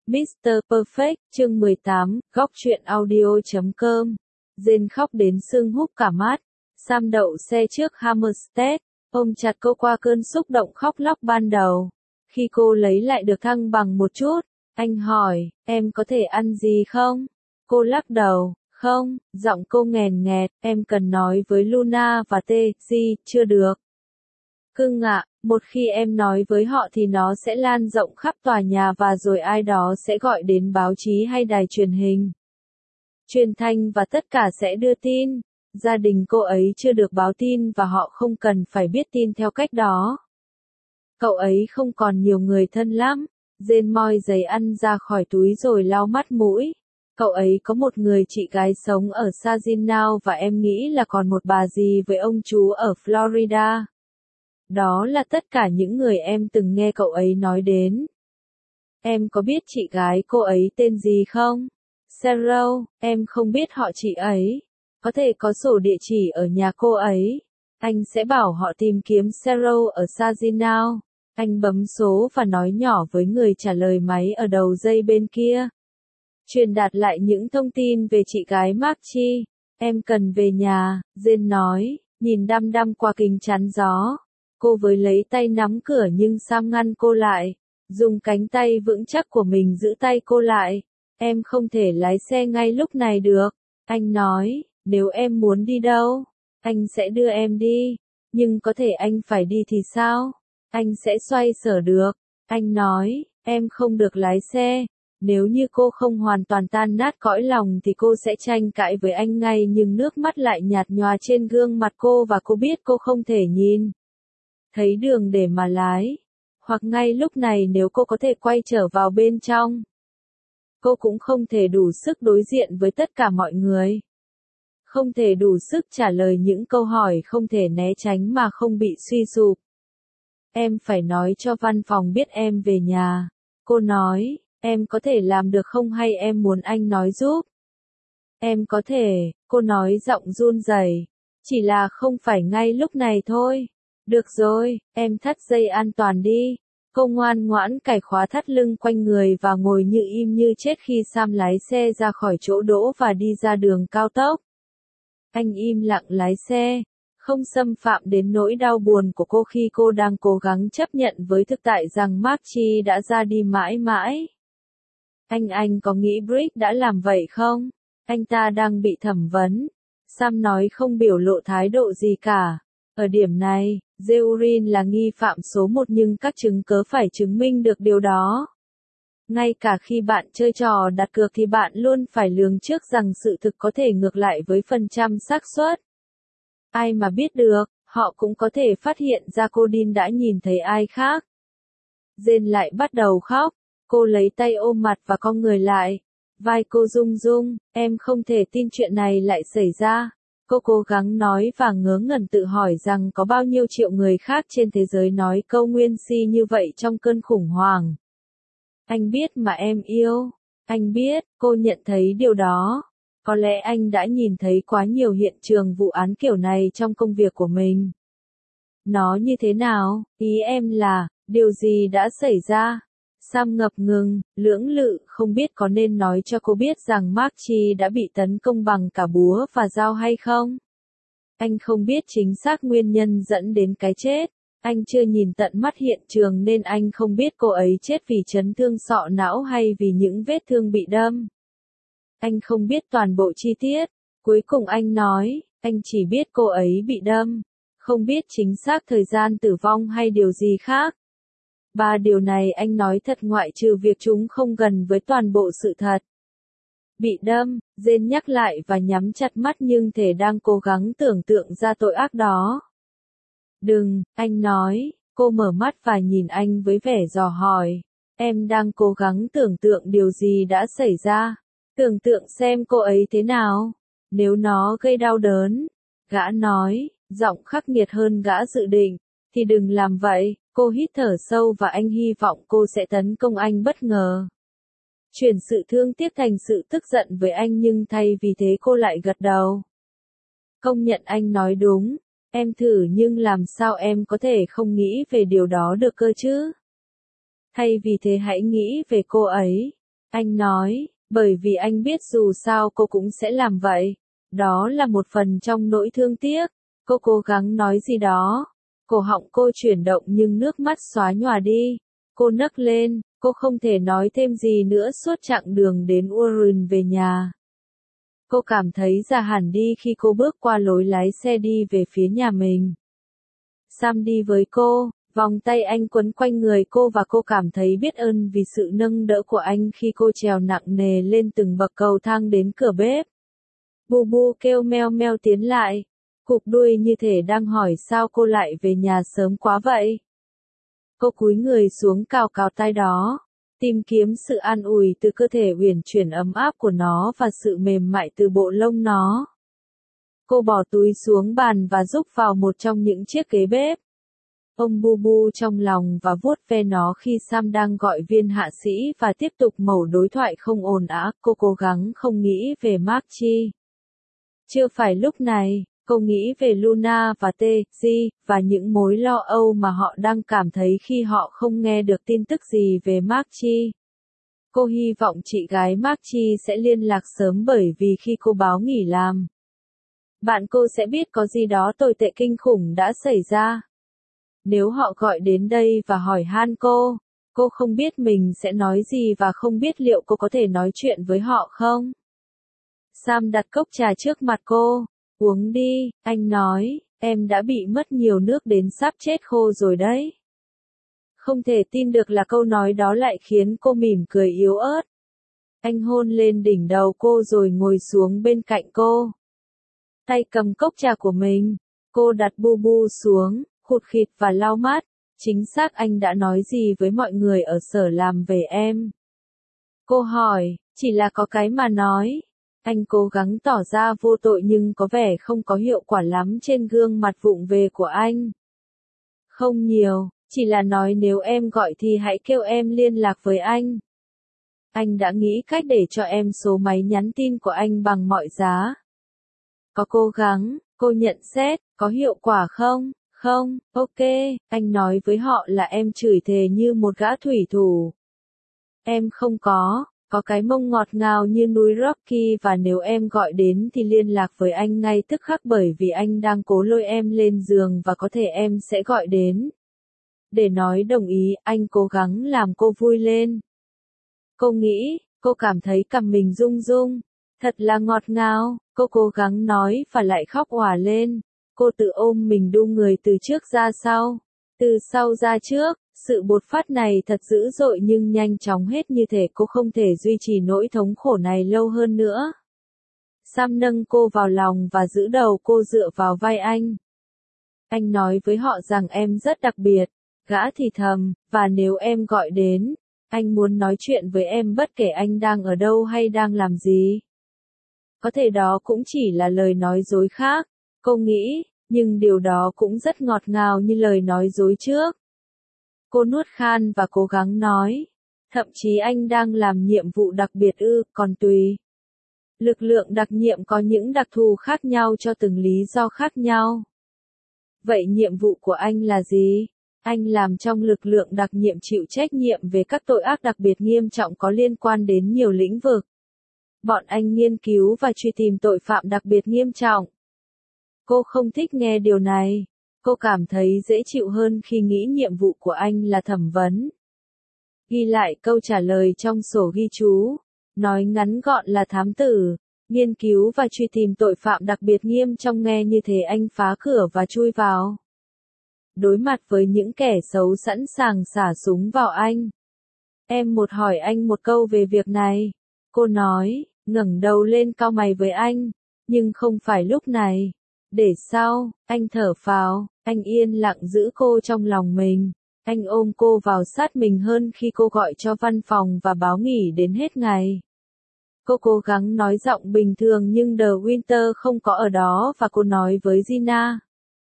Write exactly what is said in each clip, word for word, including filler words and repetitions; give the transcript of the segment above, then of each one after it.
mít tơ Perfect, chương mười tám, góc truyện audio chấm com. Jane khóc đến sưng húp cả mắt. Sam đậu xe trước Hammerstead, ôm chặt cô qua cơn xúc động khóc lóc ban đầu. Khi cô lấy lại được thăng bằng một chút, anh hỏi, em có thể ăn gì không? Cô lắc đầu, không, giọng cô nghèn nghẹt, em cần nói với Luna và T, gì, chưa được. Cưng ạ, một khi em nói với họ thì nó sẽ lan rộng khắp tòa nhà và rồi ai đó sẽ gọi đến báo chí hay đài truyền hình. Truyền thanh và tất cả sẽ đưa tin. Gia đình cô ấy chưa được báo tin và họ không cần phải biết tin theo cách đó. Cậu ấy không còn nhiều người thân lắm. Jane moi giấy ăn ra khỏi túi rồi lau mắt mũi. Cậu ấy có một người chị gái sống ở Saginaw và em nghĩ là còn một bà dì với ông chú ở Florida. Đó là tất cả những người em từng nghe cậu ấy nói đến. Em có biết chị gái cô ấy tên gì không? Sarah, em không biết họ chị ấy. Có thể có sổ địa chỉ ở nhà cô ấy. Anh sẽ bảo họ tìm kiếm Sarah ở Saginaw. Anh bấm số và nói nhỏ với người trả lời máy ở đầu dây bên kia. Truyền đạt lại những thông tin về chị gái Marchie. Em cần về nhà, Jane nói, nhìn đăm đăm qua kính chắn gió. Cô với lấy tay nắm cửa nhưng Sam ngăn cô lại. Dùng cánh tay vững chắc của mình giữ tay cô lại. Em không thể lái xe ngay lúc này được. Anh nói, nếu em muốn đi đâu, anh sẽ đưa em đi. Nhưng có thể anh phải đi thì sao? Anh sẽ xoay sở được. Anh nói, em không được lái xe. Nếu như cô không hoàn toàn tan nát cõi lòng thì cô sẽ tranh cãi với anh ngay, nhưng nước mắt lại nhạt nhòa trên gương mặt cô và cô biết cô không thể nhìn thấy đường để mà lái. Hoặc ngay lúc này nếu cô có thể quay trở vào bên trong, cô cũng không thể đủ sức đối diện với tất cả mọi người. Không thể đủ sức trả lời những câu hỏi không thể né tránh mà không bị suy sụp. Em phải nói cho văn phòng biết em về nhà. Cô nói, em có thể làm được không hay em muốn anh nói giúp? Em có thể, cô nói giọng run rẩy. Chỉ là không phải ngay lúc này thôi. Được rồi, em thắt dây an toàn đi. Cô ngoan ngoãn cài khóa thắt lưng quanh người và ngồi như im như chết khi Sam lái xe ra khỏi chỗ đỗ và đi ra đường cao tốc. Anh im lặng lái xe, không xâm phạm đến nỗi đau buồn của cô khi cô đang cố gắng chấp nhận với thực tại rằng Marchie đã ra đi mãi mãi. Anh anh có nghĩ Brick đã làm vậy không? Anh ta đang bị thẩm vấn. Sam nói không biểu lộ thái độ gì cả. Ở điểm này, Zeurin là nghi phạm số một nhưng các chứng cớ phải chứng minh được điều đó. Ngay cả khi bạn chơi trò đặt cược thì bạn luôn phải lường trước rằng sự thực có thể ngược lại với phần trăm xác suất. Ai mà biết được, họ cũng có thể phát hiện ra cô Dean đã nhìn thấy ai khác. Jane lại bắt đầu khóc. Cô lấy tay ôm mặt và cong người lại. Vai cô rung rung, em không thể tin chuyện này lại xảy ra. Cô cố gắng nói và ngớ ngẩn tự hỏi rằng có bao nhiêu triệu người khác trên thế giới nói câu nguyên si như vậy trong cơn khủng hoảng. Anh biết mà em yêu. Anh biết, cô nhận thấy điều đó. Có lẽ anh đã nhìn thấy quá nhiều hiện trường vụ án kiểu này trong công việc của mình. Nó như thế nào? Ý em là, điều gì đã xảy ra? Sam ngập ngừng, lưỡng lự, không biết có nên nói cho cô biết rằng Marchie đã bị tấn công bằng cả búa và dao hay không? Anh không biết chính xác nguyên nhân dẫn đến cái chết. Anh chưa nhìn tận mắt hiện trường nên anh không biết cô ấy chết vì chấn thương sọ não hay vì những vết thương bị đâm. Anh không biết toàn bộ chi tiết. Cuối cùng anh nói, anh chỉ biết cô ấy bị đâm. Không biết chính xác thời gian tử vong hay điều gì khác. Ba điều này anh nói thật ngoại trừ việc chúng không gần với toàn bộ sự thật. Bị đâm, Jane nhắc lại và nhắm chặt mắt nhưng thể đang cố gắng tưởng tượng ra tội ác đó. Đừng, anh nói, cô mở mắt và nhìn anh với vẻ dò hỏi. Em đang cố gắng tưởng tượng điều gì đã xảy ra. Tưởng tượng xem cô ấy thế nào. Nếu nó gây đau đớn, gã nói, giọng khắc nghiệt hơn gã dự định, thì đừng làm vậy. Cô hít thở sâu và anh hy vọng cô sẽ tấn công anh bất ngờ. Chuyển sự thương tiếc thành sự tức giận với anh nhưng thay vì thế cô lại gật đầu. Công nhận anh nói đúng. Em thử nhưng làm sao em có thể không nghĩ về điều đó được cơ chứ? Thay vì thế hãy nghĩ về cô ấy. Anh nói, bởi vì anh biết dù sao cô cũng sẽ làm vậy. Đó là một phần trong nỗi thương tiếc. Cô cố gắng nói gì đó. Cổ họng cô chuyển động nhưng nước mắt xóa nhòa đi. Cô nấc lên, cô không thể nói thêm gì nữa suốt chặng đường đến Uren về nhà. Cô cảm thấy già hẳn đi khi cô bước qua lối lái xe đi về phía nhà mình. Sam đi với cô, vòng tay anh quấn quanh người cô và cô cảm thấy biết ơn vì sự nâng đỡ của anh khi cô trèo nặng nề lên từng bậc cầu thang đến cửa bếp. Bubu kêu meo meo tiến lại, cụp đuôi như thể đang hỏi sao cô lại về nhà sớm quá vậy. Cô cúi người xuống cào cào tai đó, tìm kiếm sự an ủi từ cơ thể uyển chuyển ấm áp của nó và sự mềm mại từ bộ lông nó. Cô bỏ túi xuống bàn và rúc vào một trong những chiếc ghế bếp. Ôm Bubu trong lòng và vuốt ve nó khi Sam đang gọi viên hạ sĩ và tiếp tục mẩu đối thoại không ồn ào. Cô cố gắng không nghĩ về Mark Chi. Chưa phải lúc này, cô nghĩ về Luna và T G và những mối lo âu mà họ đang cảm thấy khi họ không nghe được tin tức gì về Mark Chi. Cô hy vọng chị gái Mark Chi sẽ liên lạc sớm bởi vì khi cô báo nghỉ làm, bạn cô sẽ biết có gì đó tồi tệ kinh khủng đã xảy ra. Nếu họ gọi đến đây và hỏi han cô, cô không biết mình sẽ nói gì và không biết liệu cô có thể nói chuyện với họ không. Sam đặt cốc trà trước mặt cô. Uống đi, anh nói, em đã bị mất nhiều nước đến sắp chết khô rồi đấy. Không thể tin được là câu nói đó lại khiến cô mỉm cười yếu ớt. Anh hôn lên đỉnh đầu cô rồi ngồi xuống bên cạnh cô. Tay cầm cốc trà của mình, cô đặt Bubu xuống, khụt khịt và lau mắt. Chính xác anh đã nói gì với mọi người ở sở làm về em? Cô hỏi, chỉ là có cái mà nói. Anh cố gắng tỏ ra vô tội nhưng có vẻ không có hiệu quả lắm trên gương mặt vụng về của anh. Không nhiều, chỉ là nói nếu em gọi thì hãy kêu em liên lạc với anh. Anh đã nghĩ cách để cho em số máy nhắn tin của anh bằng mọi giá. Có cố gắng, cô nhận xét, có hiệu quả không? Không, ok, anh nói với họ là em chửi thề như một gã thủy thủ. Em không có. Có cái mông ngọt ngào như núi Rocky và nếu em gọi đến thì liên lạc với anh ngay tức khắc bởi vì anh đang cố lôi em lên giường và có thể em sẽ gọi đến. Để nói đồng ý, anh cố gắng làm cô vui lên. Cô nghĩ, cô cảm thấy cằm mình rung rung. Thật là ngọt ngào, cô cố gắng nói và lại khóc òa lên. Cô tự ôm mình đu người từ trước ra sau, từ sau ra trước. Sự bột phát này thật dữ dội nhưng nhanh chóng hết như thể cô không thể duy trì nỗi thống khổ này lâu hơn nữa. Sam nâng cô vào lòng và giữ đầu cô dựa vào vai anh. Anh nói với họ rằng em rất đặc biệt, gã thì thầm, và nếu em gọi đến, anh muốn nói chuyện với em bất kể anh đang ở đâu hay đang làm gì. Có thể đó cũng chỉ là lời nói dối khác, cô nghĩ, nhưng điều đó cũng rất ngọt ngào như lời nói dối trước. Cô nuốt khan và cố gắng nói. Thậm chí anh đang làm nhiệm vụ đặc biệt ư, còn tùy. Lực lượng đặc nhiệm có những đặc thù khác nhau cho từng lý do khác nhau. Vậy nhiệm vụ của anh là gì? Anh làm trong lực lượng đặc nhiệm chịu trách nhiệm về các tội ác đặc biệt nghiêm trọng có liên quan đến nhiều lĩnh vực. Bọn anh nghiên cứu và truy tìm tội phạm đặc biệt nghiêm trọng. Cô không thích nghe điều này. Cô cảm thấy dễ chịu hơn khi nghĩ nhiệm vụ của anh là thẩm vấn. Ghi lại câu trả lời trong sổ ghi chú. Nói ngắn gọn là thám tử. Nghiên cứu và truy tìm tội phạm đặc biệt nghiêm trọng nghe như thế anh phá cửa và chui vào. Đối mặt với những kẻ xấu sẵn sàng xả súng vào anh. Em một hỏi anh một câu về việc này. Cô nói, ngẩng đầu lên cau mày với anh. Nhưng không phải lúc này. Để sau, anh thở phào, anh yên lặng giữ cô trong lòng mình. Anh ôm cô vào sát mình hơn khi cô gọi cho văn phòng và báo nghỉ đến hết ngày. Cô cố gắng nói giọng bình thường nhưng The Winter không có ở đó và cô nói với Gina.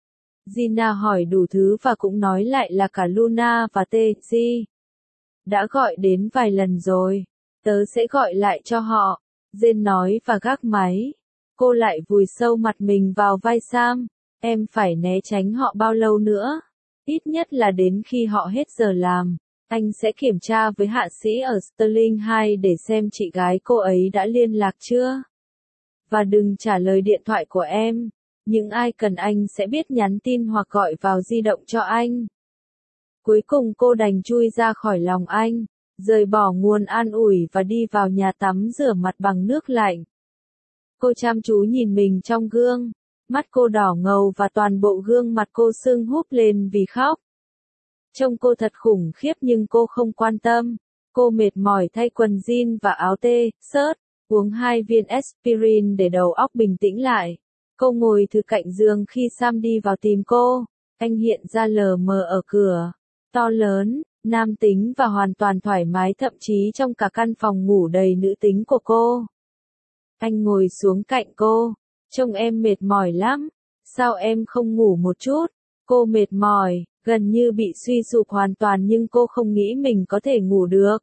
Gina hỏi đủ thứ và cũng nói lại là cả Luna và T G. Đã gọi đến vài lần rồi. Tớ sẽ gọi lại cho họ. Jen nói và gác máy. Cô lại vùi sâu mặt mình vào vai Sam. Em phải né tránh họ bao lâu nữa? Ít nhất là đến khi họ hết giờ làm. Anh sẽ kiểm tra với hạ sĩ ở Sterling hai để xem chị gái cô ấy đã liên lạc chưa. Và đừng trả lời điện thoại của em. Những ai cần anh sẽ biết nhắn tin hoặc gọi vào di động cho anh. Cuối cùng cô đành chui ra khỏi lòng anh, rời bỏ nguồn an ủi và đi vào nhà tắm rửa mặt bằng nước lạnh. Cô chăm chú nhìn mình trong gương, mắt cô đỏ ngầu và toàn bộ gương mặt cô sưng húp lên vì khóc. Trông cô thật khủng khiếp nhưng cô không quan tâm. Cô mệt mỏi thay quần jean và áo t-shirt, uống hai viên aspirin để đầu óc bình tĩnh lại. Cô ngồi thư cạnh giường khi Sam đi vào tìm cô. Anh hiện ra lờ mờ ở cửa. To lớn, nam tính và hoàn toàn thoải mái, thậm chí trong cả căn phòng ngủ đầy nữ tính của cô. Anh ngồi xuống cạnh cô. Trông em mệt mỏi lắm. Sao em không ngủ một chút? Cô mệt mỏi, gần như bị suy sụp hoàn toàn nhưng cô không nghĩ mình có thể ngủ được.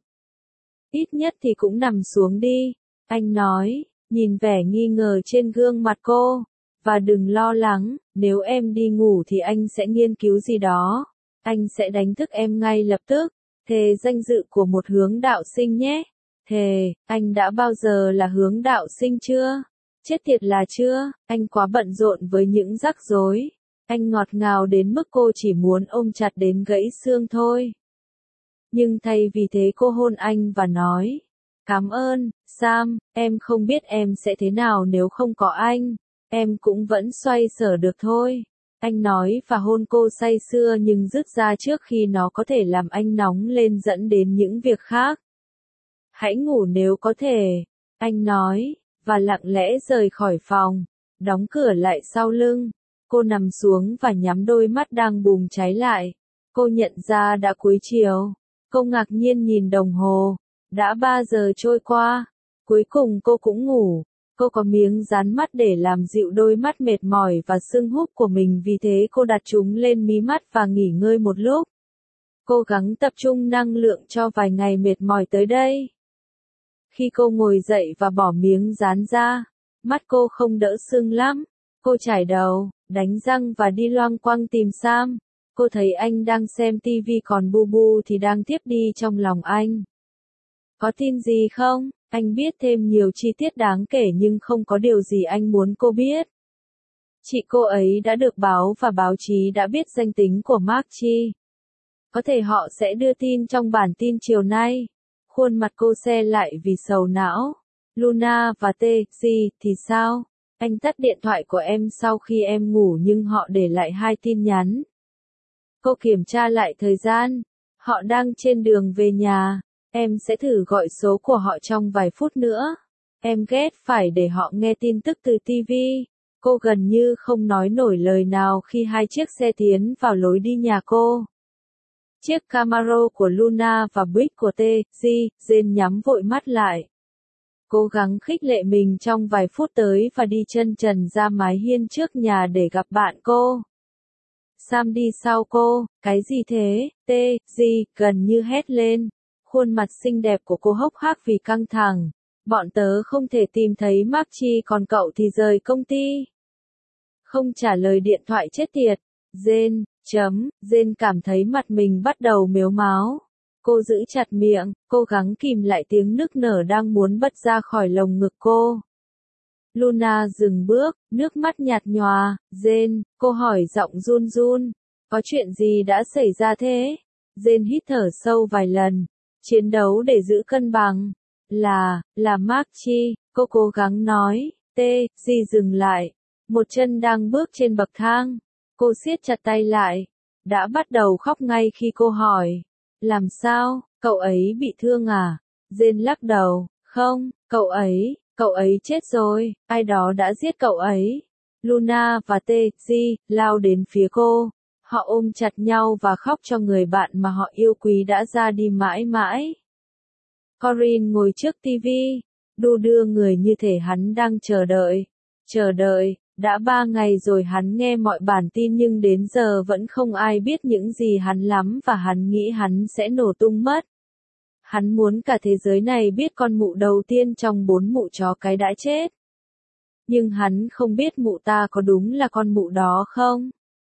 Ít nhất thì cũng nằm xuống đi. Anh nói, nhìn vẻ nghi ngờ trên gương mặt cô. Và đừng lo lắng, nếu em đi ngủ thì anh sẽ nghiên cứu gì đó. Anh sẽ đánh thức em ngay lập tức. Thề danh dự của một hướng đạo sinh nhé. Thề, anh đã bao giờ là hướng đạo sinh chưa? Chết tiệt là chưa, anh quá bận rộn với những rắc rối. Anh ngọt ngào đến mức cô chỉ muốn ôm chặt đến gãy xương thôi. Nhưng thay vì thế cô hôn anh và nói, cảm ơn, Sam, em không biết em sẽ thế nào nếu không có anh. Em cũng vẫn xoay sở được thôi. Anh nói và hôn cô say sưa nhưng dứt ra trước khi nó có thể làm anh nóng lên dẫn đến những việc khác. Hãy ngủ nếu có thể, anh nói, và lặng lẽ rời khỏi phòng, đóng cửa lại sau lưng. Cô nằm xuống và nhắm đôi mắt đang bùng cháy lại. Cô nhận ra đã cuối chiều. Cô ngạc nhiên nhìn đồng hồ. Đã ba giờ trôi qua. Cuối cùng cô cũng ngủ. Cô có miếng dán mắt để làm dịu đôi mắt mệt mỏi và sưng húp của mình, vì thế cô đặt chúng lên mí mắt và nghỉ ngơi một lúc. Cố gắng tập trung năng lượng cho vài ngày mệt mỏi tới đây. Khi cô ngồi dậy và bỏ miếng dán ra, mắt cô không đỡ sưng lắm. Cô chải đầu, đánh răng và đi loanh quanh tìm Sam. Cô thấy anh đang xem tivi còn Bu Bu thì đang tiếp đi trong lòng anh. Có tin gì không? Anh biết thêm nhiều chi tiết đáng kể nhưng không có điều gì anh muốn cô biết. Chị cô ấy đã được báo và báo chí đã biết danh tính của Mark Chi. Có thể họ sẽ đưa tin trong bản tin chiều nay. Khuôn mặt cô se lại vì sầu não. Luna và T G thì sao? Anh tắt điện thoại của em sau khi em ngủ nhưng họ để lại hai tin nhắn. Cô kiểm tra lại thời gian. Họ đang trên đường về nhà. Em sẽ thử gọi số của họ trong vài phút nữa. Em ghét phải để họ nghe tin tức từ tivi. Cô gần như không nói nổi lời nào khi hai chiếc xe tiến vào lối đi nhà cô. Chiếc Camaro của Luna và Buick của T G, Jane nhắm vội mắt lại. Cố gắng khích lệ mình trong vài phút tới và đi chân trần ra mái hiên trước nhà để gặp bạn cô. Sam đi sau cô, cái gì thế? T G gần như hét lên. Khuôn mặt xinh đẹp của cô hốc hác vì căng thẳng. Bọn tớ không thể tìm thấy Mark Chi, còn cậu thì rời công ty. Không trả lời điện thoại chết tiệt. Jane, chấm, Jane cảm thấy mặt mình bắt đầu mếu máo. Cô giữ chặt miệng, cố gắng kìm lại tiếng nức nở đang muốn bật ra khỏi lồng ngực cô. Luna dừng bước, nước mắt nhạt nhòa. Jane, cô hỏi giọng run run. Có chuyện gì đã xảy ra thế? Jane hít thở sâu vài lần. Chiến đấu để giữ cân bằng. Là, là Mark Chi, cô cố gắng nói. T G dừng lại. Một chân đang bước trên bậc thang. Cô siết chặt tay lại. Đã bắt đầu khóc ngay khi cô hỏi. Làm sao, cậu ấy bị thương à? Jane lắc đầu. Không, cậu ấy, cậu ấy chết rồi, ai đó đã giết cậu ấy. Luna và T G lao đến phía cô. Họ ôm chặt nhau và khóc cho người bạn mà họ yêu quý đã ra đi mãi mãi. Corinne ngồi trước tivi, đu đưa người như thể hắn đang chờ đợi. Chờ đợi, đã ba ngày rồi hắn nghe mọi bản tin nhưng đến giờ vẫn không ai biết những gì hắn lắm và hắn nghĩ hắn sẽ nổ tung mất. Hắn muốn cả thế giới này biết con mụ đầu tiên trong bốn mụ chó cái đã chết. Nhưng hắn không biết mụ ta có đúng là con mụ đó không?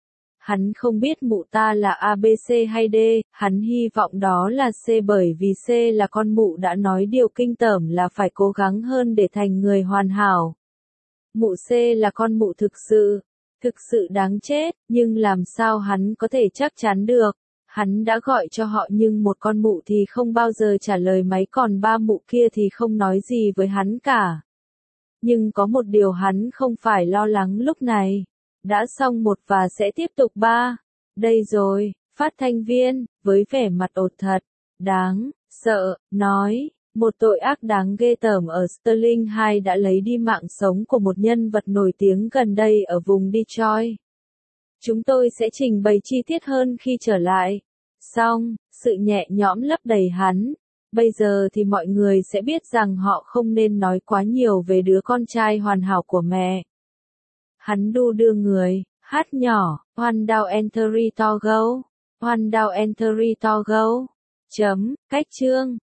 Hắn không biết mụ ta là A B C hay D, hắn hy vọng đó là C bởi vì C là con mụ đã nói điều kinh tởm là phải cố gắng hơn để thành người hoàn hảo. Mụ C là con mụ thực sự, thực sự đáng chết, nhưng làm sao hắn có thể chắc chắn được. Hắn đã gọi cho họ nhưng một con mụ thì không bao giờ trả lời máy còn ba mụ kia thì không nói gì với hắn cả. Nhưng có một điều hắn không phải lo lắng lúc này. Đã xong một và sẽ tiếp tục ba. Đây rồi, phát thanh viên, với vẻ mặt ột thật, đáng, sợ, nói, một tội ác đáng ghê tởm ở Sterling hai đã lấy đi mạng sống của một nhân vật nổi tiếng gần đây ở vùng Detroit. Chúng tôi sẽ trình bày chi tiết hơn khi trở lại. Xong, sự nhẹ nhõm lấp đầy hắn. Bây giờ thì mọi người sẽ biết rằng họ không nên nói quá nhiều về đứa con trai hoàn hảo của mẹ. Hắn đu đưa người, hát nhỏ, One down entry to go, One down entry to go. Chấm, cách chương.